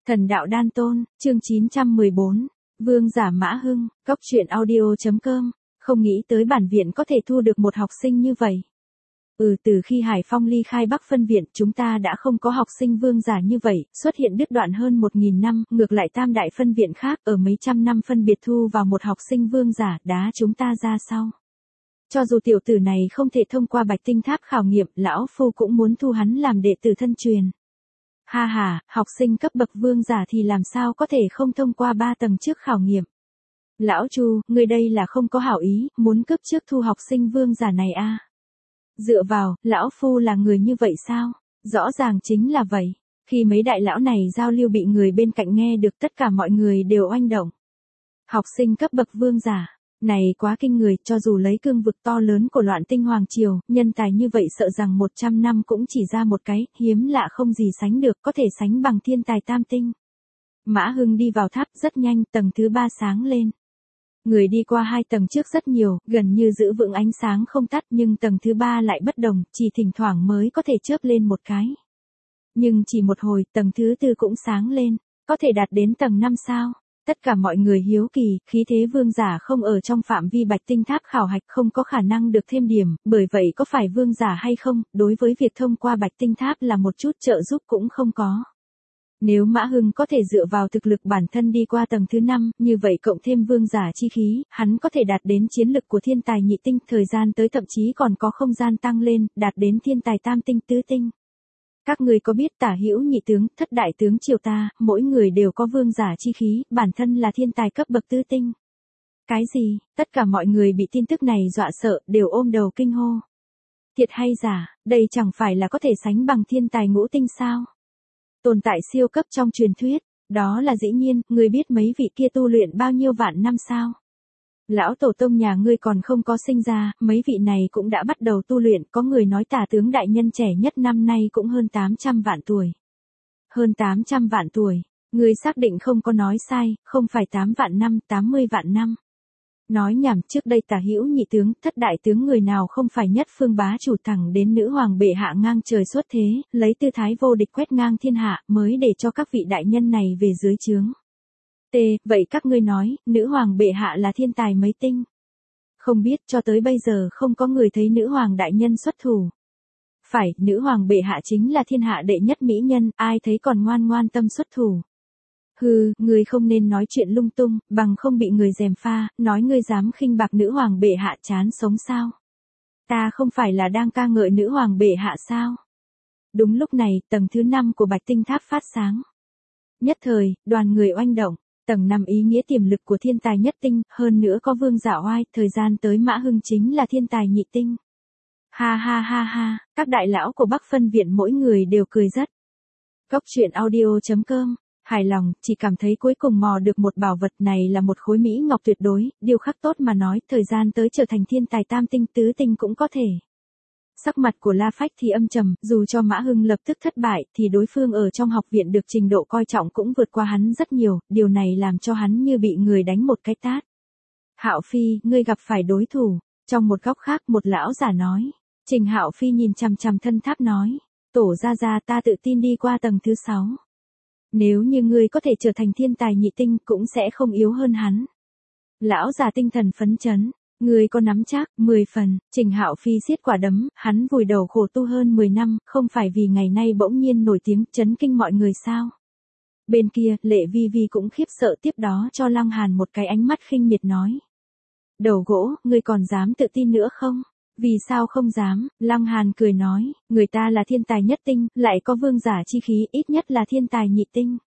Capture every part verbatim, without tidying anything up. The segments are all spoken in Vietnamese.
Thần đạo đan tôn, chương chín trăm mười bốn, Vương giả Mã Hưng, Cóc truyện audio.com, không nghĩ tới bản viện có thể thu được một học sinh như vậy. Ừ, từ khi Hải Phong ly khai Bắc phân viện, chúng ta đã không có học sinh vương giả như vậy, xuất hiện đứt đoạn hơn một nghìn năm, ngược lại tam đại phân viện khác ở mấy trăm năm phân biệt thu vào một học sinh vương giả, đá chúng ta ra sau. Cho dù tiểu tử này không thể thông qua Bạch Tinh Tháp khảo nghiệm, lão phu cũng muốn thu hắn làm đệ tử thân truyền. Ha ha, học sinh cấp bậc vương giả thì làm sao có thể không thông qua ba tầng trước khảo nghiệm. Lão Chu, ngươi đây là không có hảo ý, muốn cướp trước thu học sinh vương giả này a? À? Dựa vào, lão phu là người như vậy sao? Rõ ràng chính là vậy. Khi mấy đại lão này giao lưu bị người bên cạnh nghe được, tất cả mọi người đều oanh động. Học sinh cấp bậc vương giả. Này quá kinh người, cho dù lấy cương vực to lớn của loạn tinh hoàng triều, nhân tài như vậy sợ rằng một trăm năm cũng chỉ ra một cái, hiếm lạ không gì sánh được, có thể sánh bằng thiên tài tam tinh. Mã Hưng đi vào tháp rất nhanh, tầng thứ ba sáng lên. Người đi qua hai tầng trước rất nhiều, gần như giữ vững ánh sáng không tắt, nhưng tầng thứ ba lại bất đồng, chỉ thỉnh thoảng mới có thể chớp lên một cái. Nhưng chỉ một hồi, tầng thứ tư cũng sáng lên, có thể đạt đến tầng năm sao? Tất cả mọi người hiếu kỳ, khí thế vương giả không ở trong phạm vi Bạch Tinh Tháp khảo hạch, không có khả năng được thêm điểm, bởi vậy có phải vương giả hay không, đối với việc thông qua Bạch Tinh Tháp là một chút trợ giúp cũng không có. Nếu Mã Hưng có thể dựa vào thực lực bản thân đi qua tầng thứ năm, như vậy cộng thêm vương giả chi khí, hắn có thể đạt đến chiến lực của thiên tài nhị tinh, thời gian tới thậm chí còn có không gian tăng lên, đạt đến thiên tài tam tinh tứ tinh. Các người có biết Tả Hữu nhị tướng, thất đại tướng triều ta, mỗi người đều có vương giả chi khí, bản thân là thiên tài cấp bậc tứ tinh. Cái gì? Tất cả mọi người bị tin tức này dọa sợ, đều ôm đầu kinh hô. Thiệt hay giả, đây chẳng phải là có thể sánh bằng thiên tài ngũ tinh sao? Tồn tại siêu cấp trong truyền thuyết, đó là dĩ nhiên, người biết mấy vị kia tu luyện bao nhiêu vạn năm sao? Lão tổ tông nhà ngươi còn không có sinh ra, mấy vị này cũng đã bắt đầu tu luyện, có người nói Tả tướng đại nhân trẻ nhất năm nay cũng hơn tám trăm vạn tuổi. Hơn tám trăm vạn tuổi, ngươi xác định không có nói sai, không phải tám vạn năm, tám mươi vạn năm. Nói nhảm, trước đây Tả Hữu nhị tướng, thất đại tướng người nào không phải nhất phương bá chủ, thẳng đến nữ hoàng bệ hạ ngang trời xuất thế, lấy tư thái vô địch quét ngang thiên hạ, mới để cho các vị đại nhân này về dưới trướng. T, vậy các ngươi nói, nữ hoàng bệ hạ là thiên tài mấy tinh? Không biết, cho tới bây giờ không có người thấy nữ hoàng đại nhân xuất thủ. Phải, nữ hoàng bệ hạ chính là thiên hạ đệ nhất mỹ nhân, ai thấy còn ngoan ngoan tâm xuất thủ. Hừ, ngươi không nên nói chuyện lung tung, bằng không bị người gièm pha, nói ngươi dám khinh bạc nữ hoàng bệ hạ, chán sống sao? Ta không phải là đang ca ngợi nữ hoàng bệ hạ sao? Đúng lúc này, tầng thứ năm của Bạch Tinh Tháp phát sáng. Nhất thời, đoàn người oanh động. Tầng năm ý nghĩa tiềm lực của thiên tài nhất tinh, hơn nữa có vương giả oai, thời gian tới Mã Hưng chính là thiên tài nhị tinh. Ha ha ha ha, các đại lão của Bắc phân viện mỗi người đều cười rất. Cóc truyện audio.com, hài lòng, chỉ cảm thấy cuối cùng mò được một bảo vật, này là một khối mỹ ngọc tuyệt đối, điều khắc tốt mà nói, thời gian tới trở thành thiên tài tam tinh tứ tinh cũng có thể. Sắc mặt của La Phách thì âm trầm, dù cho Mã Hưng lập tức thất bại, thì đối phương ở trong học viện được trình độ coi trọng cũng vượt qua hắn rất nhiều, điều này làm cho hắn như bị người đánh một cái tát. Hạo Phi, ngươi gặp phải đối thủ. Trong một góc khác, một lão giả nói. Trình Hạo Phi nhìn chằm chằm thân tháp nói, tổ ra ra, ta tự tin đi qua tầng thứ sáu. Nếu như ngươi có thể trở thành thiên tài nhị tinh, cũng sẽ không yếu hơn hắn. Lão giả tinh thần phấn chấn. Người có nắm chắc, mười phần, Trình Hạo Phi siết quả đấm, hắn vùi đầu khổ tu hơn mười năm, không phải vì ngày nay bỗng nhiên nổi tiếng, chấn kinh mọi người sao. Bên kia, Lệ Vi Vi cũng khiếp sợ, tiếp đó cho Lăng Hàn một cái ánh mắt khinh miệt nói. Đầu gỗ, ngươi còn dám tự tin nữa không? Vì sao không dám? Lăng Hàn cười nói, người ta là thiên tài nhất tinh, lại có vương giả chi khí, ít nhất là thiên tài nhị tinh.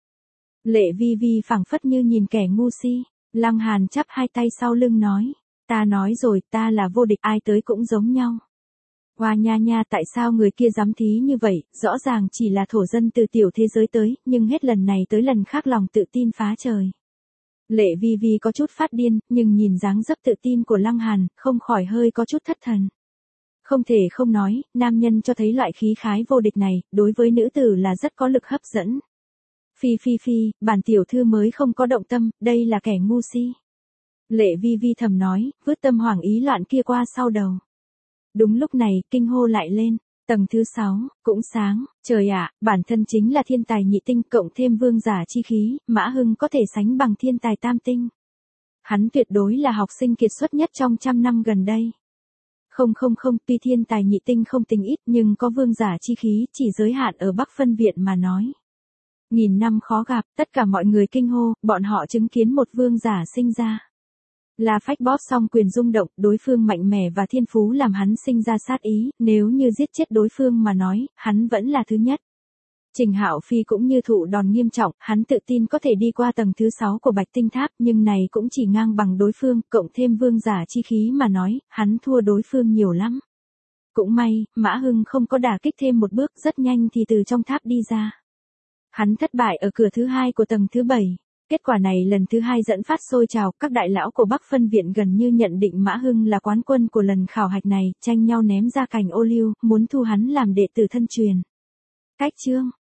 Lệ Vi Vi phảng phất như nhìn kẻ ngu si. Lăng Hàn chắp hai tay sau lưng nói. Ta nói rồi, ta là vô địch, ai tới cũng giống nhau. Hoa nha nha, tại sao người kia dám thí như vậy, rõ ràng chỉ là thổ dân từ tiểu thế giới tới, nhưng hết lần này tới lần khác lòng tự tin phá trời. Lệ Vi Vi có chút phát điên, nhưng nhìn dáng dấp tự tin của Lăng Hàn, không khỏi hơi có chút thất thần. Không thể không nói, nam nhân cho thấy loại khí khái vô địch này, đối với nữ tử là rất có lực hấp dẫn. Phi phi phi, bản tiểu thư mới không có động tâm, đây là kẻ ngu si. Lệ Vi Vi thầm nói, vứt tâm hoảng ý loạn kia qua sau đầu. Đúng lúc này, kinh hô lại lên, Tầng thứ sáu, cũng sáng, trời ạ, bản thân chính là thiên tài nhị tinh cộng thêm vương giả chi khí, Mã Hưng có thể sánh bằng thiên tài tam tinh. Hắn tuyệt đối là học sinh kiệt xuất nhất trong trăm năm gần đây. Không không không, tuy thiên tài nhị tinh không tính ít nhưng có vương giả chi khí chỉ giới hạn ở Bắc Phân Viện mà nói. Nghìn năm khó gặp, tất cả mọi người kinh hô, bọn họ chứng kiến một vương giả sinh ra. La Phách bóp xong quyền rung động, đối phương mạnh mẽ và thiên phú làm hắn sinh ra sát ý, nếu như giết chết đối phương mà nói, hắn vẫn là thứ nhất. Trình Hạo Phi cũng như thụ đòn nghiêm trọng, hắn tự tin có thể đi qua tầng thứ sáu của Bạch Tinh Tháp, nhưng này cũng chỉ ngang bằng đối phương, cộng thêm vương giả chi khí mà nói, hắn thua đối phương nhiều lắm. Cũng may, Mã Hưng không có đả kích thêm một bước, rất nhanh thì từ trong tháp đi ra. Hắn thất bại ở cửa thứ hai của tầng thứ bảy. Kết quả này lần thứ hai dẫn phát sôi trào, các đại lão của Bắc Phân Viện gần như nhận định Mã Hưng là quán quân của lần khảo hạch này, tranh nhau ném ra cành ô liu, muốn thu hắn làm đệ tử thân truyền. Cách chương